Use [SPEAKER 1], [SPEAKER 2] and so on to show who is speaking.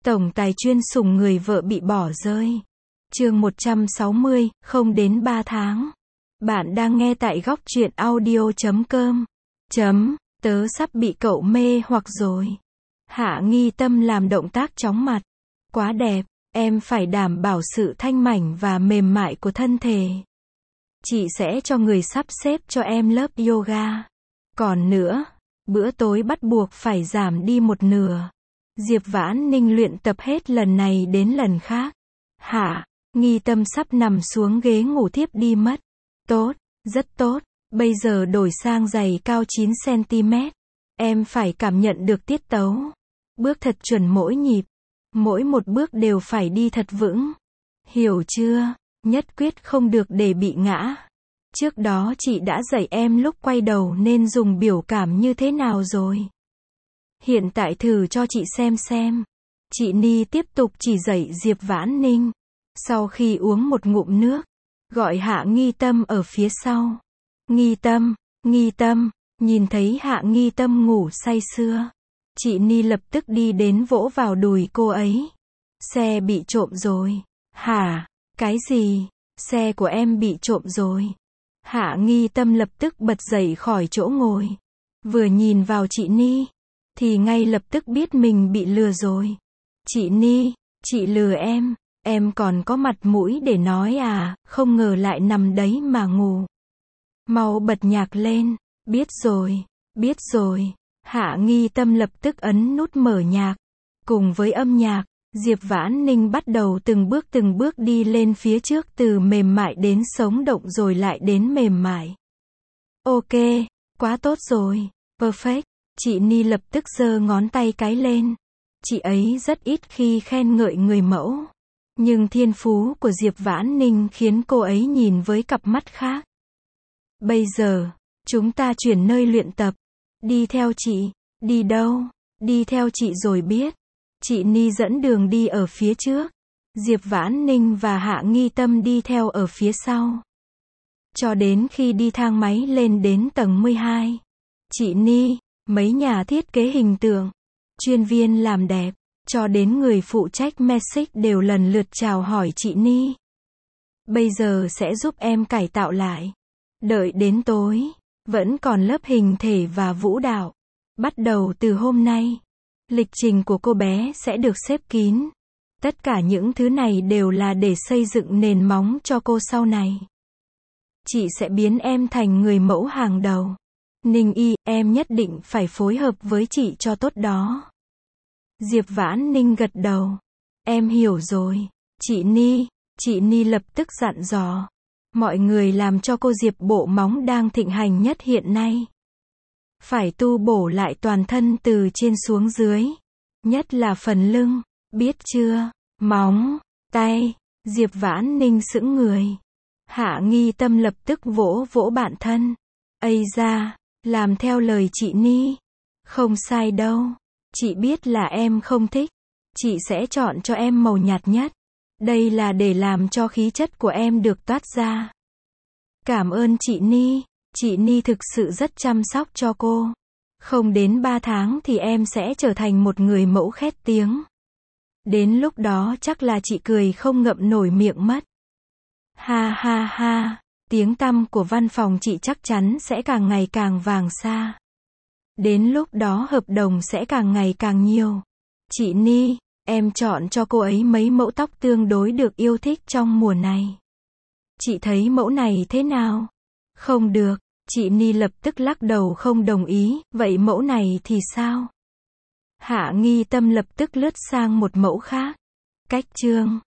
[SPEAKER 1] Tổng tài chuyên sủng người vợ bị bỏ rơi. Chương 160, không đến 3 tháng. Bạn đang nghe tại góc truyện audio.com. Tớ sắp bị cậu mê hoặc rồi. Hạ Nghi Tâm làm động tác chóng mặt. Quá đẹp, em phải đảm bảo sự thanh mảnh và mềm mại của thân thể. Chị sẽ cho người sắp xếp cho em lớp yoga. Còn nữa, bữa tối bắt buộc phải giảm đi một nửa. Diệp Vãn Ninh luyện tập hết lần này đến lần khác. Hạ Nghi Tâm sắp nằm xuống ghế ngủ thiếp đi mất. Tốt, rất tốt. Bây giờ đổi sang giày cao 9 cm. Em phải cảm nhận được tiết tấu. Bước thật chuẩn mỗi nhịp. Mỗi một bước đều phải đi thật vững. Hiểu chưa? Nhất quyết không được để bị ngã. Trước đó chị đã dạy em lúc quay đầu nên dùng biểu cảm như thế nào rồi. Hiện tại thử cho chị xem. Chị Ni tiếp tục chỉ dạy Diệp Vãn Ninh. Sau khi uống một ngụm nước, gọi Hạ Nghi Tâm ở phía sau. Nghi Tâm, nhìn thấy Hạ Nghi Tâm ngủ say sưa. Chị Ni lập tức đi đến vỗ vào đùi cô ấy. Xe bị trộm rồi. Hả? Cái gì? Xe của em bị trộm rồi. Hạ Nghi Tâm lập tức bật dậy khỏi chỗ ngồi. Vừa nhìn vào chị Ni, thì ngay lập tức biết mình bị lừa rồi. Chị Ni, chị lừa em còn có mặt mũi để nói à, không ngờ lại nằm đấy mà ngủ. Mau bật nhạc lên, biết rồi. Hạ Nghi Tâm lập tức ấn nút mở nhạc. Cùng với âm nhạc, Diệp Vãn Ninh bắt đầu từng bước đi lên phía trước, từ mềm mại đến sống động rồi lại đến mềm mại. Ok, quá tốt rồi, perfect. Chị Ni lập tức giơ ngón tay cái lên. Chị ấy rất ít khi khen ngợi người mẫu. Nhưng thiên phú của Diệp Vãn Ninh khiến cô ấy nhìn với cặp mắt khác. Bây giờ, chúng ta chuyển nơi luyện tập. Đi theo chị. Đi đâu? Đi theo chị rồi biết. Chị Ni dẫn đường đi ở phía trước. Diệp Vãn Ninh và Hạ Nghi Tâm đi theo ở phía sau. Cho đến khi đi thang máy lên đến tầng 12. Chị Ni, mấy nhà thiết kế hình tượng, chuyên viên làm đẹp, cho đến người phụ trách Magic đều lần lượt chào hỏi chị Ni. Bây giờ sẽ giúp em cải tạo lại. Đợi đến tối, vẫn còn lớp hình thể và vũ đạo. Bắt đầu từ hôm nay, lịch trình của cô bé sẽ được xếp kín. Tất cả những thứ này đều là để xây dựng nền móng cho cô sau này. Chị sẽ biến em thành người mẫu hàng đầu. Ninh Y, em nhất định phải phối hợp với chị cho tốt đó. Diệp Vãn Ninh gật đầu. Em hiểu rồi. Chị Ni lập tức dặn dò. Mọi người làm cho cô Diệp bộ móng đang thịnh hành nhất hiện nay. Phải tu bổ lại toàn thân từ trên xuống dưới. Nhất là phần lưng, biết chưa? Móng, tay. Diệp Vãn Ninh sững người. Hạ Nghi Tâm lập tức vỗ bản thân. Ây da, làm theo lời chị Ni. Không sai đâu. Chị biết là em không thích. Chị sẽ chọn cho em màu nhạt nhất. Đây là để làm cho khí chất của em được toát ra. Cảm ơn chị Ni. Chị Ni thực sự rất chăm sóc cho cô. Không đến 3 tháng thì em sẽ trở thành một người mẫu khét tiếng. Đến lúc đó chắc là chị cười không ngậm nổi miệng mất. Ha. Tiếng tăm của văn phòng chị chắc chắn sẽ càng ngày càng vàng xa. Đến lúc đó hợp đồng sẽ càng ngày càng nhiều. Chị Ni, em chọn cho cô ấy mấy mẫu tóc tương đối được yêu thích trong mùa này. Chị thấy mẫu này thế nào? Không được. Chị Ni lập tức lắc đầu không đồng ý. Vậy mẫu này thì sao? Hạ Nghi Tâm lập tức lướt sang một mẫu khác. Cách trương.